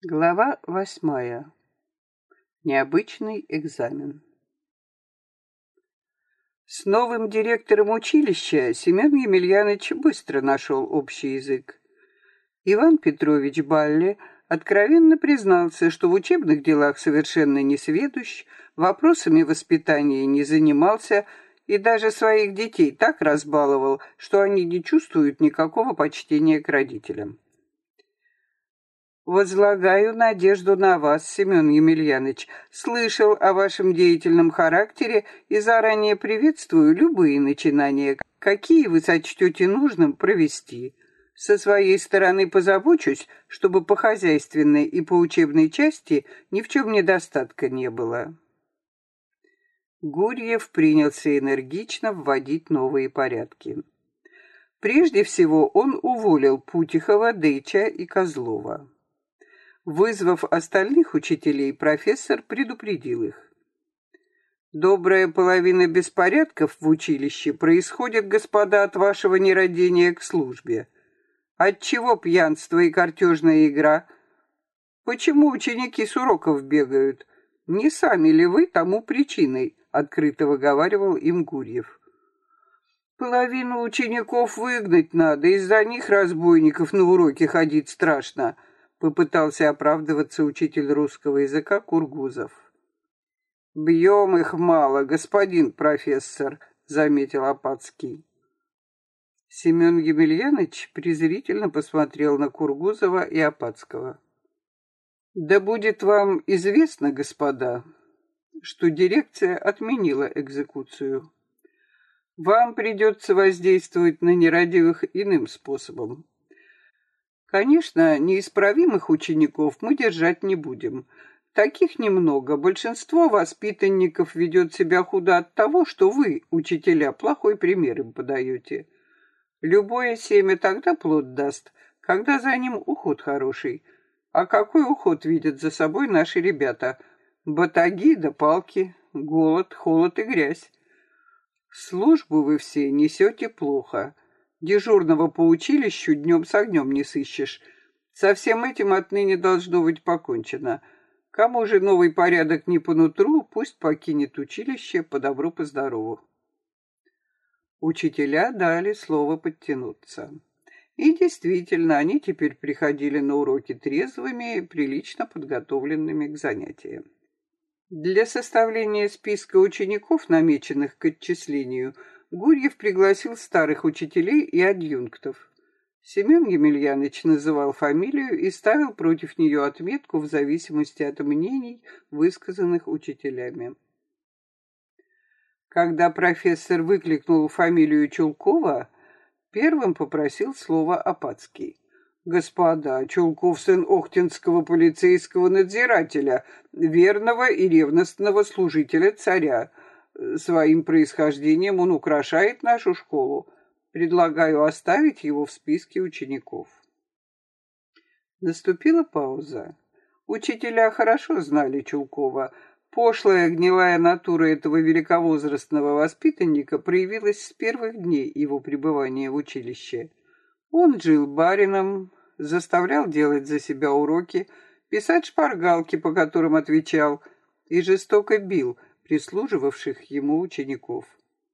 Глава 8. Необычный экзамен. С новым директором училища Семен Емельянович быстро нашел общий язык. Иван Петрович Балле откровенно признался, что в учебных делах совершенно несведущ, вопросами воспитания не занимался и даже своих детей так разбаловал, что они не чувствуют никакого почтения к родителям. «Возлагаю надежду на вас, Семен Емельянович. Слышал о вашем деятельном характере и заранее приветствую любые начинания, какие вы сочтете нужным провести. Со своей стороны позабочусь, чтобы по хозяйственной и по учебной части ни в чем недостатка не было». Гурьев принялся энергично вводить новые порядки. Прежде всего он уволил Путихова, Дыча и Козлова. Вызвав остальных учителей, профессор предупредил их. «Добрая половина беспорядков в училище происходит, господа, от вашего нерадения к службе. Отчего пьянство и картежная игра? Почему ученики с уроков бегают? Не сами ли вы тому причиной?» — открыто выговаривал им Гурьев. «Половину учеников выгнать надо, из-за них, разбойников, на уроки ходить страшно», — попытался оправдываться учитель русского языка Кургузов. «Бьем их мало, господин профессор», — заметил Опацкий. Семен Емельянович презрительно посмотрел на Кургузова и Опацкого. «Да будет вам известно, господа, что дирекция отменила экзекуцию. Вам придется воздействовать на нерадивых иным способом. Конечно, неисправимых учеников мы держать не будем. Таких немного. Большинство воспитанников ведет себя худо от того, что вы, учителя, плохой пример им подаете. Любое семя тогда плод даст, когда за ним уход хороший. А какой уход видят за собой наши ребята? Батаги да палки, голод, холод и грязь. Службу вы все несете плохо. Дежурного по училищу днем с огнем не сыщешь. Со всем этим отныне должно быть покончено. Кому же новый порядок не по нутру, пусть покинет училище по добру, по здорову». Учителя дали слово подтянуться. И действительно, они теперь приходили на уроки трезвыми, прилично подготовленными к занятиям. Для составления списка учеников, намеченных к отчислению, Гурьев пригласил старых учителей и адъюнктов. Семен Емельянович называл фамилию и ставил против нее отметку в зависимости от мнений, высказанных учителями. Когда профессор выкликнул фамилию Чулкова, первым попросил слово Опацкий. «Господа, Чулков сын Охтинского полицейского надзирателя, верного и ревностного служителя царя. Своим происхождением он украшает нашу школу. Предлагаю оставить его в списке учеников». Наступила пауза. Учителя хорошо знали Чулкова. Пошлая гнилая натура этого великовозрастного воспитанника проявилась с первых дней его пребывания в училище. Он жил барином, заставлял делать за себя уроки, писать шпаргалки, по которым отвечал, и жестоко бил прислуживавших ему учеников.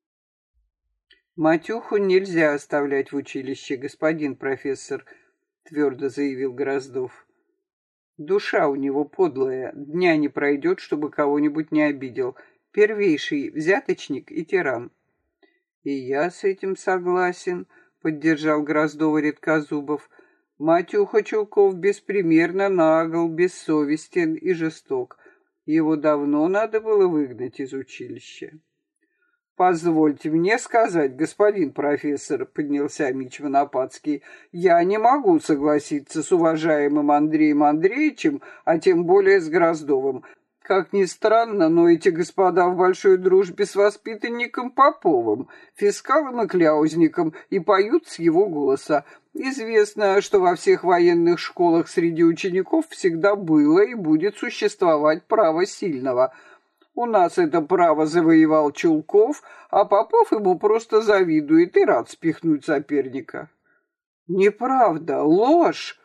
«Матюху нельзя оставлять в училище, господин профессор», — твердо заявил Гроздов. «Душа у него подлая, дня не пройдет, чтобы кого-нибудь не обидел. Первейший взяточник и тиран». «И я с этим согласен», — поддержал Гроздова Редкозубов. «Матюха Чулков беспримерно нагл, бессовестен и жесток. Его давно надо было выгнать из училища». «Позвольте мне сказать, господин профессор», — поднялся Мичман Опацкий, «я не могу согласиться с уважаемым Андреем Андреевичем, а тем более с Гроздовым. Как ни странно, но эти господа в большой дружбе с воспитанником Поповым, фискалом и кляузником, и поют с его голоса. Известно, что во всех военных школах среди учеников всегда было и будет существовать право сильного. У нас это право завоевал Чулков, а Попов ему просто завидует и рад спихнуть соперника». «Неправда, ложь!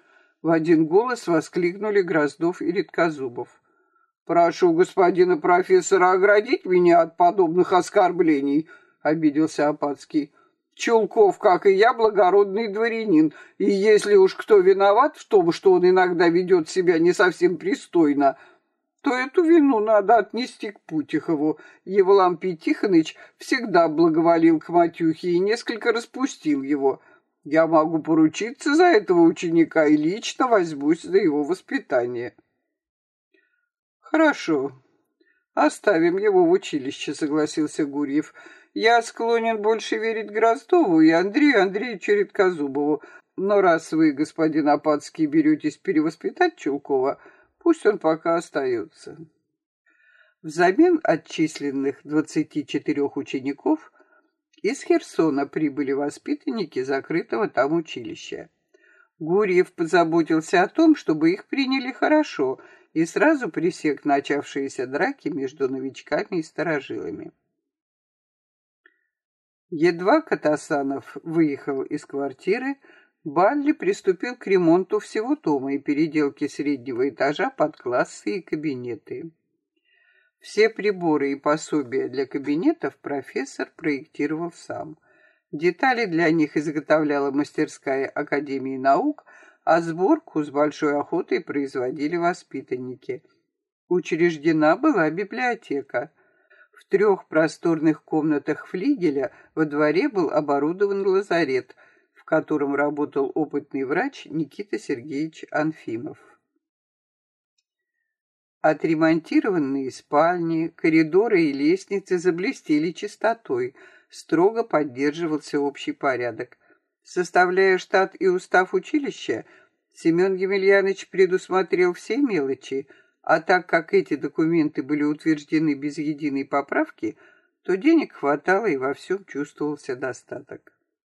В один голос воскликнули Гроздов и Редкозубов. «Прошу господина профессора оградить меня от подобных оскорблений», — обиделся Опацкий. «Чулков, как и я, благородный дворянин, и если уж кто виноват в том, что он иногда ведет себя не совсем пристойно, то эту вину надо отнести к Путихову. Евлампий Тихоныч всегда благоволил к Матюхе и несколько распустил его. Я могу поручиться за этого ученика и лично возьмусь за его воспитание». «Хорошо, оставим его в училище», — согласился Гурьев. «Я склонен больше верить Гроздову и Андрею Андреевичу Редкозубову. Но раз вы, господин Опацкий, беретесь перевоспитать Чулкова, пусть он пока остается». Взамен отчисленных 24 учеников из Херсона прибыли воспитанники закрытого там училища. Гурьев позаботился о том, чтобы их приняли хорошо, и сразу пресек начавшиеся драки между новичками и старожилами. Едва Катасанов выехал из квартиры, Балли приступил к ремонту всего дома и переделке среднего этажа под классы и кабинеты. Все приборы и пособия для кабинетов профессор проектировал сам. Детали для них изготовляла мастерская Академии наук, а сборку с большой охотой производили воспитанники. Учреждена была библиотека. В 3 просторных комнатах флигеля во дворе был оборудован лазарет, в котором работал опытный врач Никита Сергеевич Анфимов. Отремонтированные спальни, коридоры и лестницы заблестели чистотой, строго поддерживался общий порядок. Составляя штат и устав училища, Семен Емельянович предусмотрел все мелочи, а так как эти документы были утверждены без единой поправки, то денег хватало и во всем чувствовался достаток.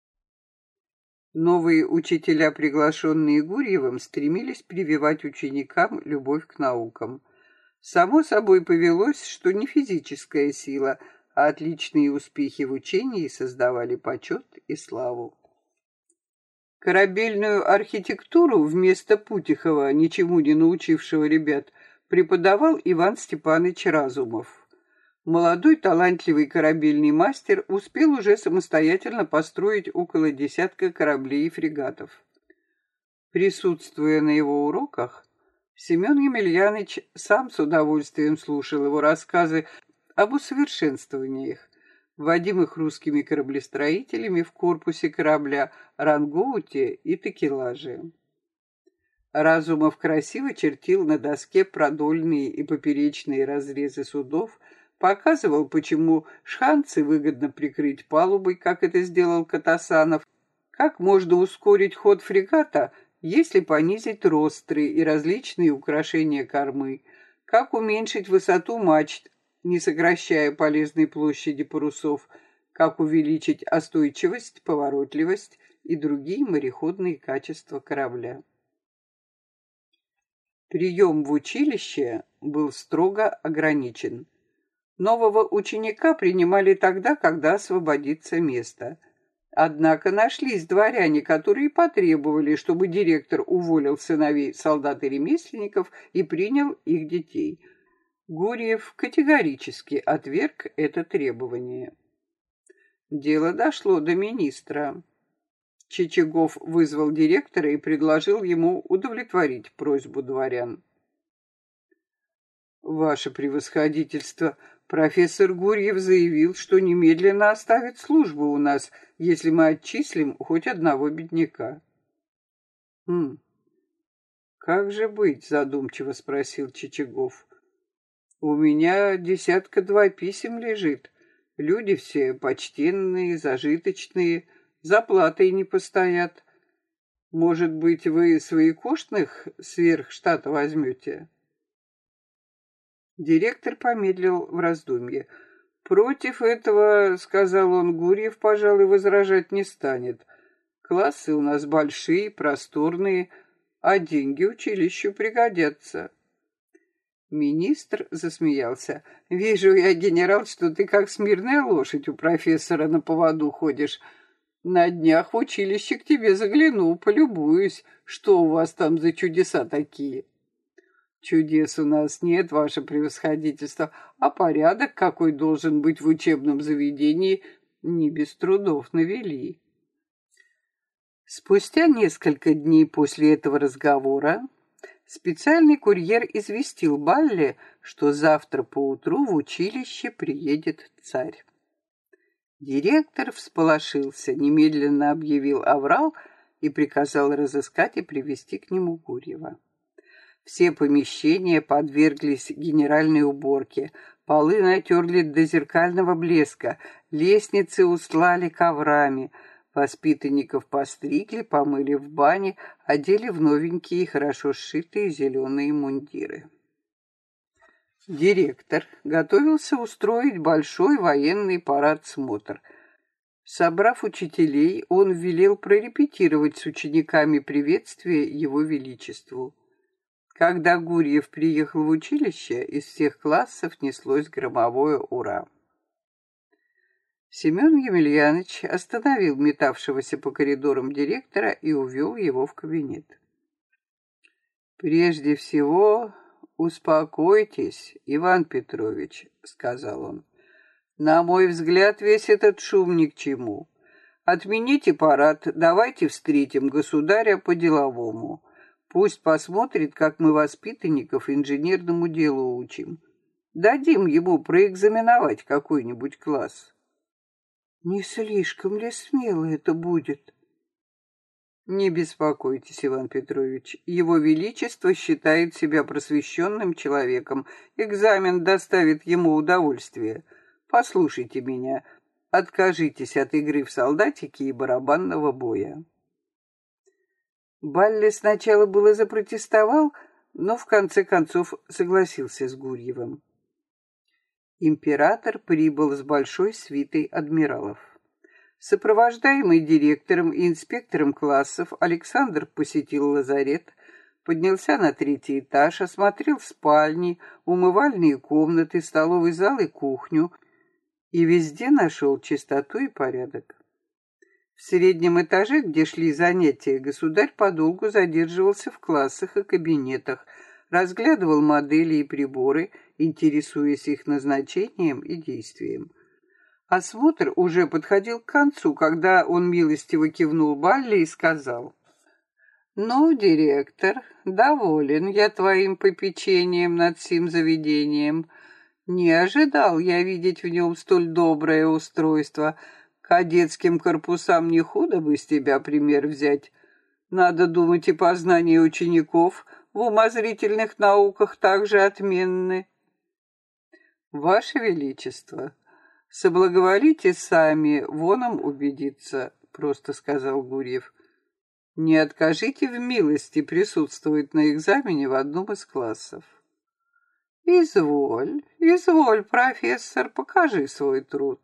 Новые учителя, приглашенные Гурьевым, стремились прививать ученикам любовь к наукам. Само собой повелось, что не физическая сила, а отличные успехи в учении создавали почет и славу. Корабельную архитектуру вместо Путихова, ничему не научившего ребят, преподавал Иван Степанович Разумов. Молодой талантливый корабельный мастер успел уже самостоятельно построить около десятка кораблей и фрегатов. Присутствуя на его уроках, Семен Емельянович сам с удовольствием слушал его рассказы об усовершенствованиях, вводимых русскими кораблестроителями в корпусе корабля, рангоуте и такелаже. Разумов красиво чертил на доске продольные и поперечные разрезы судов, показывал, почему шханцы выгодно прикрыть палубой, как это сделал Катасанов, как можно ускорить ход фрегата, если понизить ростры и различные украшения кормы, как уменьшить высоту мачт, не сокращая полезной площади парусов, как увеличить остойчивость, поворотливость и другие мореходные качества корабля. Прием в училище был строго ограничен. Нового ученика принимали тогда, когда освободится место. Однако нашлись дворяне, которые потребовали, чтобы директор уволил сыновей солдат и ремесленников и принял их детей. Гурьев категорически отверг это требование. Дело дошло до министра. Чичагов вызвал директора и предложил ему удовлетворить просьбу дворян. «Ваше превосходительство, профессор Гурьев заявил, что немедленно оставит службу у нас, если мы отчислим хоть одного бедняка». «Как же быть?» — задумчиво спросил Чичагов. «У меня 10-2 писем лежит. Люди все почтенные, зажиточные, за платой не постоят. Может быть, вы своекошных сверх штата возьмете?» Директор помедлил в раздумье. «Против этого, — сказал он, — Гурьев, пожалуй, возражать не станет. Классы у нас большие, просторные, а деньги училищу пригодятся». Министр засмеялся. «Вижу я, генерал, что ты как смирная лошадь у профессора на поводу ходишь. На днях в училище к тебе загляну, полюбуюсь, что у вас там за чудеса такие. Чудес у нас нет, ваше превосходительство, а порядок, какой должен быть в учебном заведении, не без трудов навели. Спустя несколько дней после этого разговора специальный курьер известил Балли, что завтра поутру в училище приедет царь. Директор всполошился, немедленно объявил аврал и приказал разыскать и привести к нему Гурьева. Все помещения подверглись генеральной уборке, полы натерли до зеркального блеска, лестницы устлали коврами, воспитанников постригли, помыли в бане, одели в новенькие, хорошо сшитые зеленые мундиры. Директор готовился устроить большой военный парад-смотр. Собрав учителей, он велел прорепетировать с учениками приветствие его величеству. Когда Гурьев приехал в училище, из всех классов неслось громовое «Ура!». Семен Емельяныч остановил метавшегося по коридорам директора и увел его в кабинет. «Прежде всего, успокойтесь, Иван Петрович», — сказал он. «На мой взгляд, весь этот шум ни к чему. Отмените парад, давайте встретим государя по-деловому. Пусть посмотрит, как мы воспитанников инженерному делу учим. Дадим ему проэкзаменовать какой-нибудь класс». «Не слишком ли смело это будет?» «Не беспокойтесь, Иван Петрович. Его Величество считает себя просвещенным человеком. Экзамен доставит ему удовольствие. Послушайте меня. Откажитесь от игры в солдатики и барабанного боя». Балли сначала было запротестовал, но в конце концов согласился с Гурьевым. Император прибыл с большой свитой адмиралов. Сопровождаемый директором и инспектором классов, Александр посетил лазарет, поднялся на 3-й этаж, осмотрел спальни, умывальные комнаты, столовый зал и кухню и везде нашел чистоту и порядок. В среднем этаже, где шли занятия, государь подолгу задерживался в классах и кабинетах, разглядывал модели и приборы, интересуясь их назначением и действием. Осмотр уже подходил к концу, когда он милостиво кивнул Балли и сказал: «Ну, директор, доволен я твоим попечением над сим заведением. Не ожидал я видеть в нем столь доброе устройство. Кадетским корпусам не худо бы с тебя пример взять. Надо думать, и познания учеников в умозрительных науках также отменны». «Ваше Величество, соблаговолите сами воном убедиться», — просто сказал Гурьев. «Не откажите в милости присутствовать на экзамене в одном из классов». «Изволь, профессор, покажи свой труд».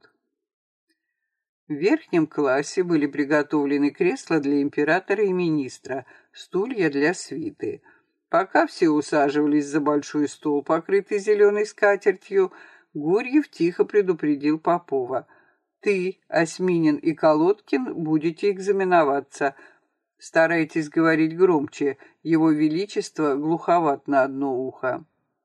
В верхнем классе были приготовлены кресла для императора и министра, стулья для свиты. Пока все усаживались за большой стол, покрытый зеленой скатертью, Гурьев тихо предупредил Попова: «Ты, Осьминин и Колодкин, будете экзаменоваться. Старайтесь говорить громче, его величество глуховат на одно ухо».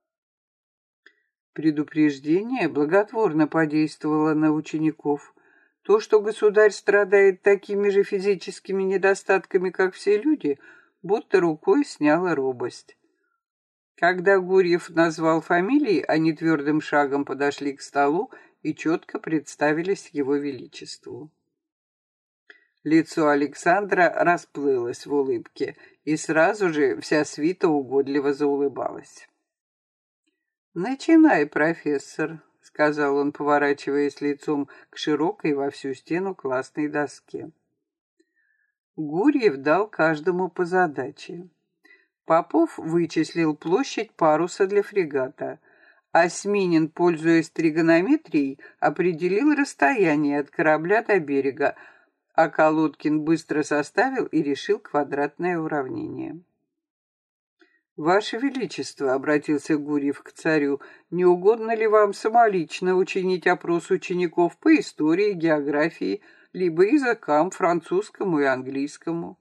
Предупреждение благотворно подействовало на учеников. То, что государь страдает такими же физическими недостатками, как все люди, будто рукой сняло робость. Когда Гурьев назвал фамилии, они твердым шагом подошли к столу и четко представились его величеству. Лицо Александра расплылось в улыбке, и сразу же вся свита угодливо заулыбалась. «Начинай, профессор», — сказал он, поворачиваясь лицом к широкой во всю стену классной доске. Гурьев дал каждому по задаче. Попов вычислил площадь паруса для фрегата. Осьминин, пользуясь тригонометрией, определил расстояние от корабля до берега, а Колодкин быстро составил и решил квадратное уравнение. «Ваше Величество», — обратился Гурьев к царю, — «не угодно ли вам самолично учинить опрос учеников по истории, географии, либо языкам французскому и английскому.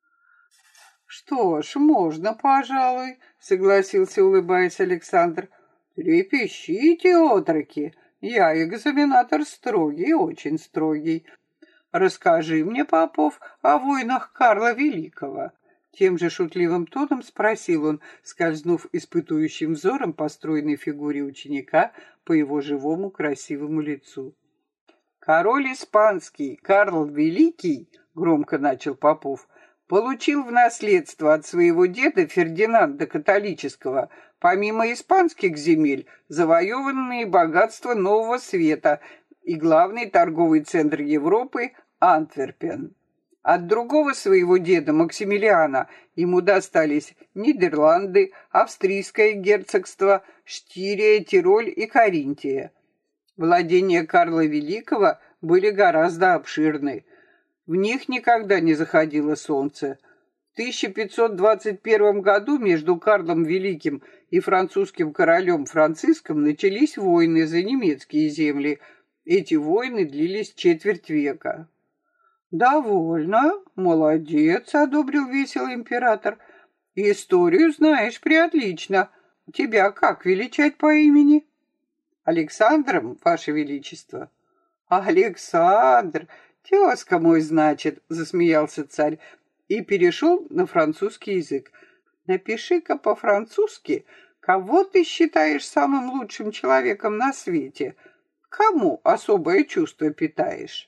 «Что ж, можно, пожалуй», — согласился, улыбаясь Александр. «Трепещите, отроки, я экзаменатор строгий, очень строгий. Расскажи мне, Попов, о войнах Карла Великого». Тем же шутливым тоном спросил он, скользнув испытующим взором по стройной фигуре ученика, по его живому красивому лицу. «Король испанский Карл Великий», — громко начал Попов, получил в наследство от своего деда Фердинанда Католического, помимо испанских земель, завоеванные богатства Нового Света и главный торговый центр Европы – Антверпен. От другого своего деда Максимилиана ему достались Нидерланды, Австрийское герцогство, Штирия, Тироль и Каринтия. Владения Карла Великого были гораздо обширны. В них никогда не заходило солнце. В 1521 году между Карлом Великим и французским королем Франциском начались войны за немецкие земли. Эти войны длились четверть века. «Довольно, молодец», — одобрил весело император. «Историю знаешь преотлично. Тебя как величать по имени?» «Александром, Ваше Величество». «Александр, тезка мой, значит», — засмеялся царь и перешел на французский язык. «Напиши-ка по-французски, кого ты считаешь самым лучшим человеком на свете, кому особое чувство питаешь».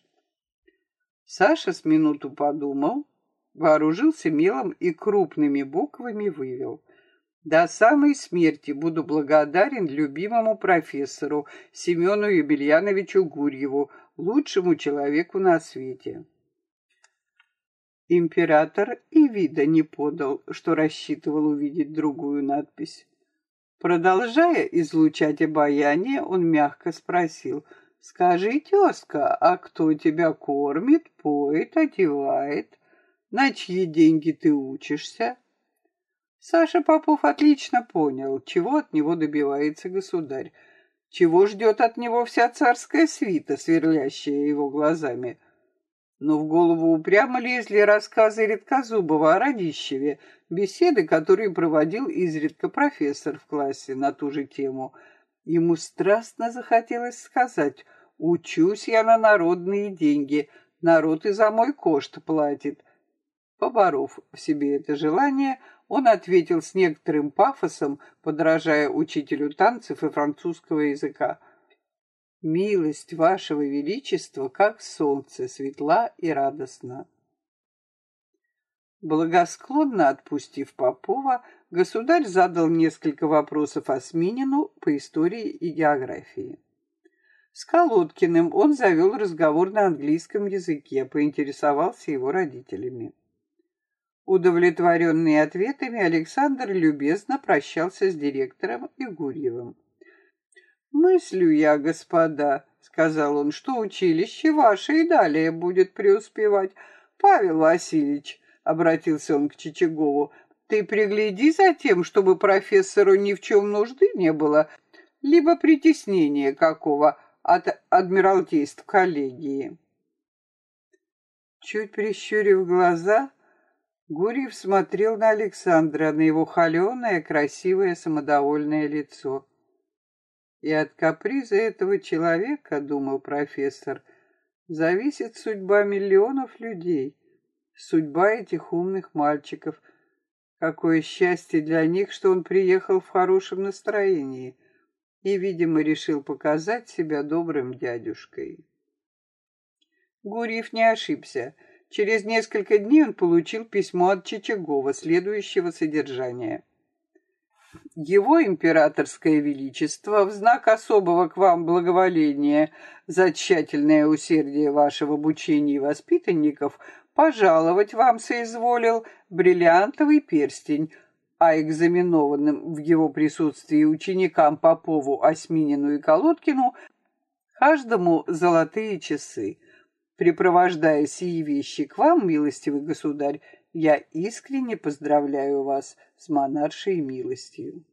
Саша с минуту подумал, вооружился мелом и крупными буквами вывел: «До самой смерти буду благодарен любимому профессору Семену Емельяновичу Гурьеву, лучшему человеку на свете». Император и вида не подал, что рассчитывал увидеть другую надпись. Продолжая излучать обаяние, он мягко спросил: «Скажи, тезка, а кто тебя кормит, поет, одевает? На чьи деньги ты учишься?» Саша Попов отлично понял, чего от него добивается государь, чего ждет от него вся царская свита, сверлящая его глазами. Но в голову упрямо лезли рассказы Редкозубова о Радищеве, беседы, которые проводил изредка профессор в классе на ту же тему. Ему страстно захотелось сказать: «Учусь я на народные деньги, народ и за мой кошт платит». Поборов в себе это желание, он ответил с некоторым пафосом, подражая учителю танцев и французского языка: «Милость вашего величества, как солнце, светла и радостна». Благосклонно отпустив Попова, государь задал несколько вопросов Осминину по истории и географии. С Колодкиным он завел разговор на английском языке, поинтересовался его родителями. Удовлетворенный ответами, Александр любезно прощался с директором и Гурьевым. «Мыслю я, господа, — сказал он, — что училище ваше и далее будет преуспевать. Павел Васильевич, — обратился он к Чичагову, — ты пригляди за тем, чтобы профессору ни в чем нужды не было, либо притеснения какого от адмиралтейств коллегии». Чуть прищурив глаза, Гурьев смотрел на Александра, на его холеное, красивое, самодовольное лицо. И от каприза этого человека, думал профессор, зависит судьба миллионов людей, судьба этих умных мальчиков. Какое счастье для них, что он приехал в хорошем настроении и, видимо, решил показать себя добрым дядюшкой. Гурьев не ошибся. Через несколько дней он получил письмо от Чичагова следующего содержания: «Его императорское величество в знак особого к вам благоволения за тщательное усердие вашего обучения воспитанников пожаловать вам соизволил бриллиантовый перстень, а экзаменованным в его присутствии ученикам Попову, Осьминину и Колодкину каждому золотые часы. Припровождая сии вещи к вам, милостивый государь, я искренне поздравляю вас с монаршей милостью».